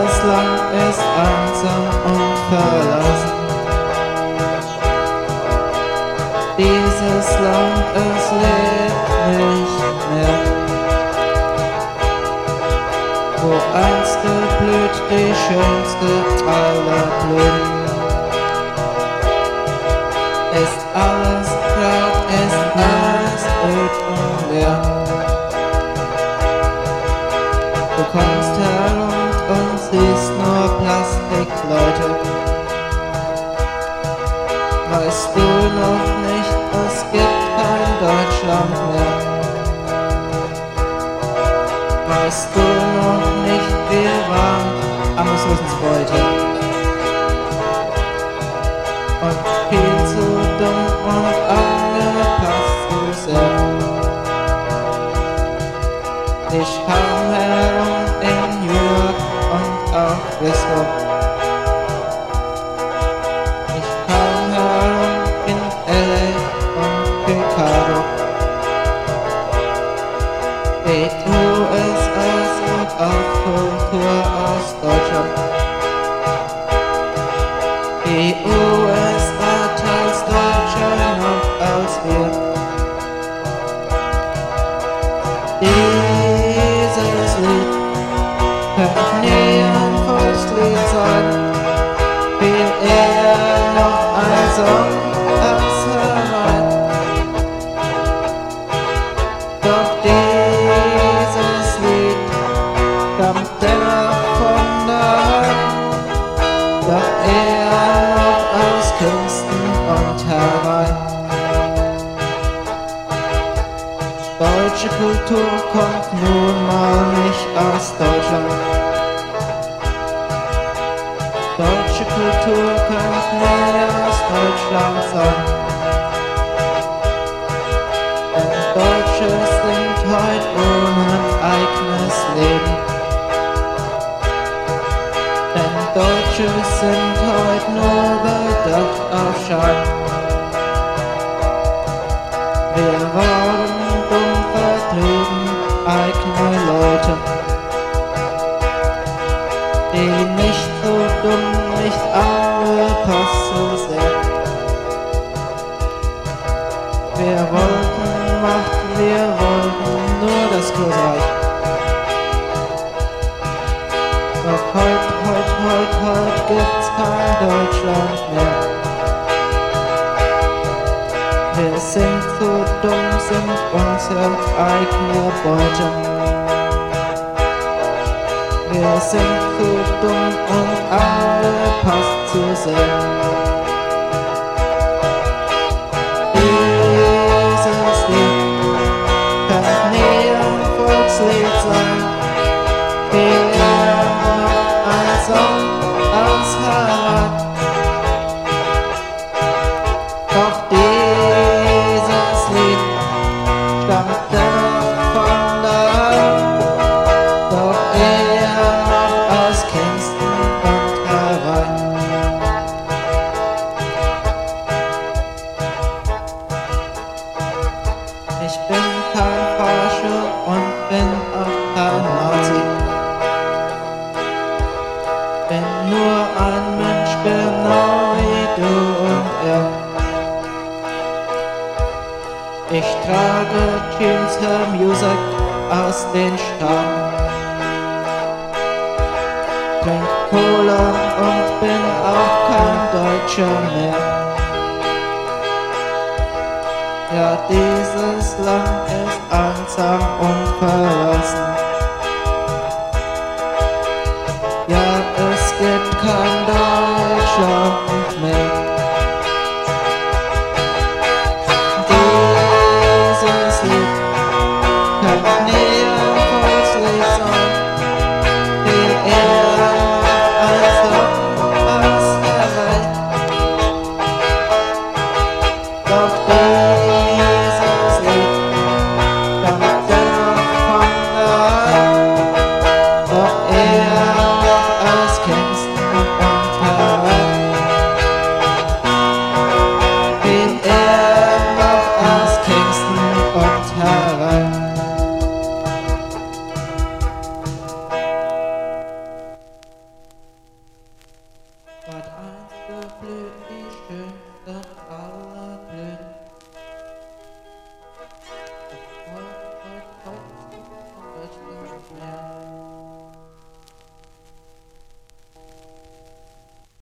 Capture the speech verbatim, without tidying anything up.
Dieses Land ist einsam und verlassen. Dieses Land, es lebt nicht mehr. Wo einst geblüht die schönste aller Blumen. Ist alles grau, ist alles öd und leer. Du kommst herum und siehst nur Plastikleute. Weißt du noch nicht, es gibt kein Deutschland mehr. Weißt du noch nicht, wir waren am Ressourcensbeute. Und viel zu dumm und angepasst zu sehr. Ich kam herum in New York und auch Frisco. Ich kam herum in L A und Chicago. Die U S A sucht auch Kultur aus Deutschland. Die U S A teils deutscher noch als wir. Dieses Lied könnte nie ein Volkslied sein, viel eher noch ein Song als Herein. Doch dieses Lied kommt dennoch von daheim, doch eher noch aus Künsten und herein. Deutsche Kultur kommt nun mal nicht aus Deutschland. Deutsche Kultur könnte nie aus Deutschland sein. Denn Deutsche sind heute ohne eigenes Leben. Denn Deutsche sind heute nur bedacht auf Schein. Wir wollen dumm vertrieben, eigene Leute, die nicht so dumm, nicht angepasst so sehr. Wir wollten Macht, wir wollten nur das Großreich. Doch heut, heut, heut, heut gibt's kein Deutschland mehr. Wir sind so dumm, sind unsere eigene Beute. Wir sind so dumm und angepasst zu sehr. Dieses Lied kann nie ein Volkslied sein, viel eher noch ein Song aus Herein. Doch dieses Lied stammt dennoch von daheim, doch eher noch aus Kingston und herein. Ich bin kein Forscher und bin auch kein Nazi. Bin nur ein Mensch, genau wie du und er. Ich trage Jeans, Herr Music aus den Staaten. Trink Cola und bin auch kein Deutscher mehr. Ja, dieses Land ist einsam und verlassen. Ja, es gibt kein Deutschland mehr. Dieses Lied kann nie ein Volkslied sein, viel eher ein Song aus Herein. Doch dieses Lied kommt dennoch von daheim, doch eher noch aus Kingston. ward einst geblüht die schönsten aller Blüten.